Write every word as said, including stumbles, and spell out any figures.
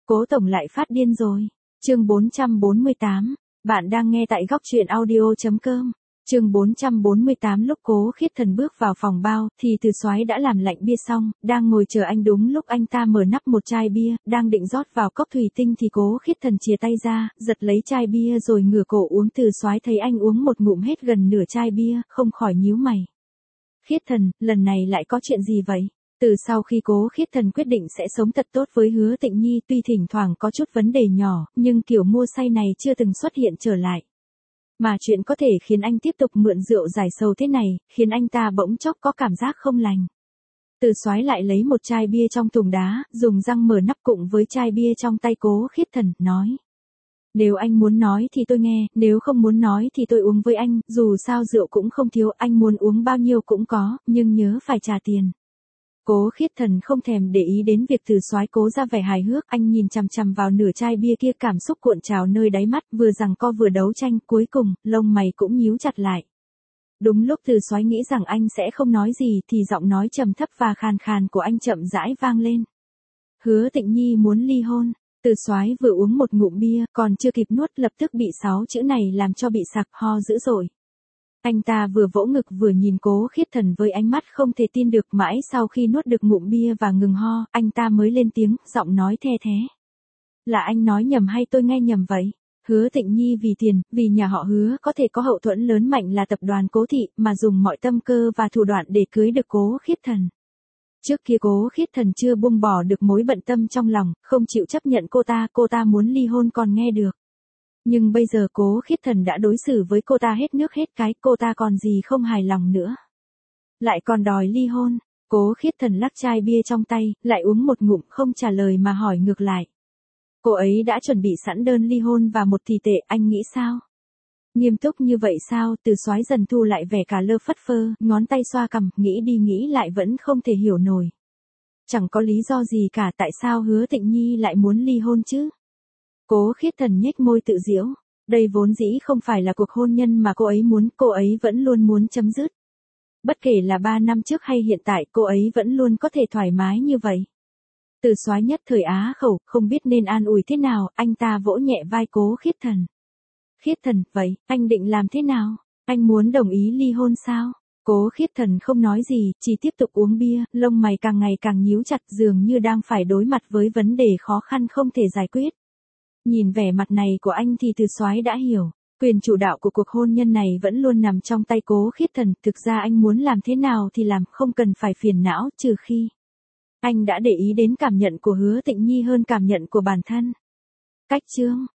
Cố tổng lại phát điên rồi. Chương bốn trăm bốn mươi tám. Bạn đang nghe tại góc truyện audio chấm com. Chương bốn trăm bốn mươi tám. Lúc Cố Khiết Thần bước vào phòng bao, thì Từ Soái đã làm lạnh bia xong, đang ngồi chờ anh. Đúng lúc anh ta mở nắp một chai bia, đang định rót vào cốc thủy tinh thì Cố Khiết Thần chìa tay ra, giật lấy chai bia rồi ngửa cổ uống. Từ Soái thấy anh uống một ngụm hết gần nửa chai bia, không khỏi nhíu mày. Khiết Thần, lần này lại có chuyện gì vậy? Từ sau khi Cố Khiết Thần quyết định sẽ sống thật tốt với Hứa Tịnh Nhi, tuy thỉnh thoảng có chút vấn đề nhỏ, nhưng kiểu mua say này chưa từng xuất hiện trở lại. Mà chuyện có thể khiến anh tiếp tục mượn rượu giải sầu thế này, khiến anh ta bỗng chốc có cảm giác không lành. Từ Soái lại lấy một chai bia trong thùng đá, dùng răng mở nắp cùng với chai bia trong tay Cố Khiết Thần, nói. Nếu anh muốn nói thì tôi nghe, nếu không muốn nói thì tôi uống với anh, dù sao rượu cũng không thiếu, anh muốn uống bao nhiêu cũng có, nhưng nhớ phải trả tiền. Cố Khiết Thần không thèm để ý đến việc Từ Soái cố ra vẻ hài hước, anh nhìn chằm chằm vào nửa chai bia kia, cảm xúc cuộn trào nơi đáy mắt, vừa giằng co vừa đấu tranh, cuối cùng, lông mày cũng nhíu chặt lại. Đúng lúc Từ Soái nghĩ rằng anh sẽ không nói gì thì giọng nói trầm thấp và khàn khàn của anh chậm rãi vang lên. Hứa Tịnh Nhi muốn ly hôn. Từ Soái vừa uống một ngụm bia, còn chưa kịp nuốt, lập tức bị sáu chữ này làm cho bị sặc ho dữ dội. Anh ta vừa vỗ ngực vừa nhìn Cố Khiết Thần với ánh mắt không thể tin được, mãi sau khi nuốt được ngụm bia và ngừng ho, anh ta mới lên tiếng, giọng nói the thế. Là anh nói nhầm hay tôi nghe nhầm vậy? Hứa Tịnh Nhi vì tiền, vì nhà họ Hứa có thể có hậu thuẫn lớn mạnh là tập đoàn Cố Thị, mà dùng mọi tâm cơ và thủ đoạn để cưới được Cố Khiết Thần. Trước kia Cố Khiết Thần chưa buông bỏ được mối bận tâm trong lòng, không chịu chấp nhận cô ta, cô ta muốn ly hôn còn nghe được. Nhưng bây giờ Cố Khiết Thần đã đối xử với cô ta hết nước hết cái, cô ta còn gì không hài lòng nữa. Lại còn đòi ly hôn. Cố Khiết Thần lắc chai bia trong tay, lại uống một ngụm, không trả lời mà hỏi ngược lại. Cô ấy đã chuẩn bị sẵn đơn ly hôn và một tỷ tệ, anh nghĩ sao? Nghiêm túc như vậy sao? Từ Soái dần thu lại vẻ cả lơ phất phơ, ngón tay xoa cằm, nghĩ đi nghĩ lại vẫn không thể hiểu nổi. Chẳng có lý do gì cả, tại sao Hứa Tịnh Nhi lại muốn ly hôn chứ? Cố Khiết Thần nhếch môi tự giễu. Đây vốn dĩ không phải là cuộc hôn nhân mà cô ấy muốn, cô ấy vẫn luôn muốn chấm dứt. Bất kể là ba năm trước hay hiện tại, cô ấy vẫn luôn có thể thoải mái như vậy. Từ Soái nhất thời á khẩu, không biết nên an ủi thế nào, anh ta vỗ nhẹ vai Cố Khiết Thần. Khiết Thần, vậy, anh định làm thế nào? Anh muốn đồng ý ly hôn sao? Cố Khiết Thần không nói gì, chỉ tiếp tục uống bia, lông mày càng ngày càng nhíu chặt, dường như đang phải đối mặt với vấn đề khó khăn không thể giải quyết. Nhìn vẻ mặt này của anh thì Từ Soái đã hiểu, quyền chủ đạo của cuộc hôn nhân này vẫn luôn nằm trong tay Cố Khiết Thần, thực ra anh muốn làm thế nào thì làm, không cần phải phiền não, trừ khi anh đã để ý đến cảm nhận của Hứa Tịnh Nhi hơn cảm nhận của bản thân. Cách chương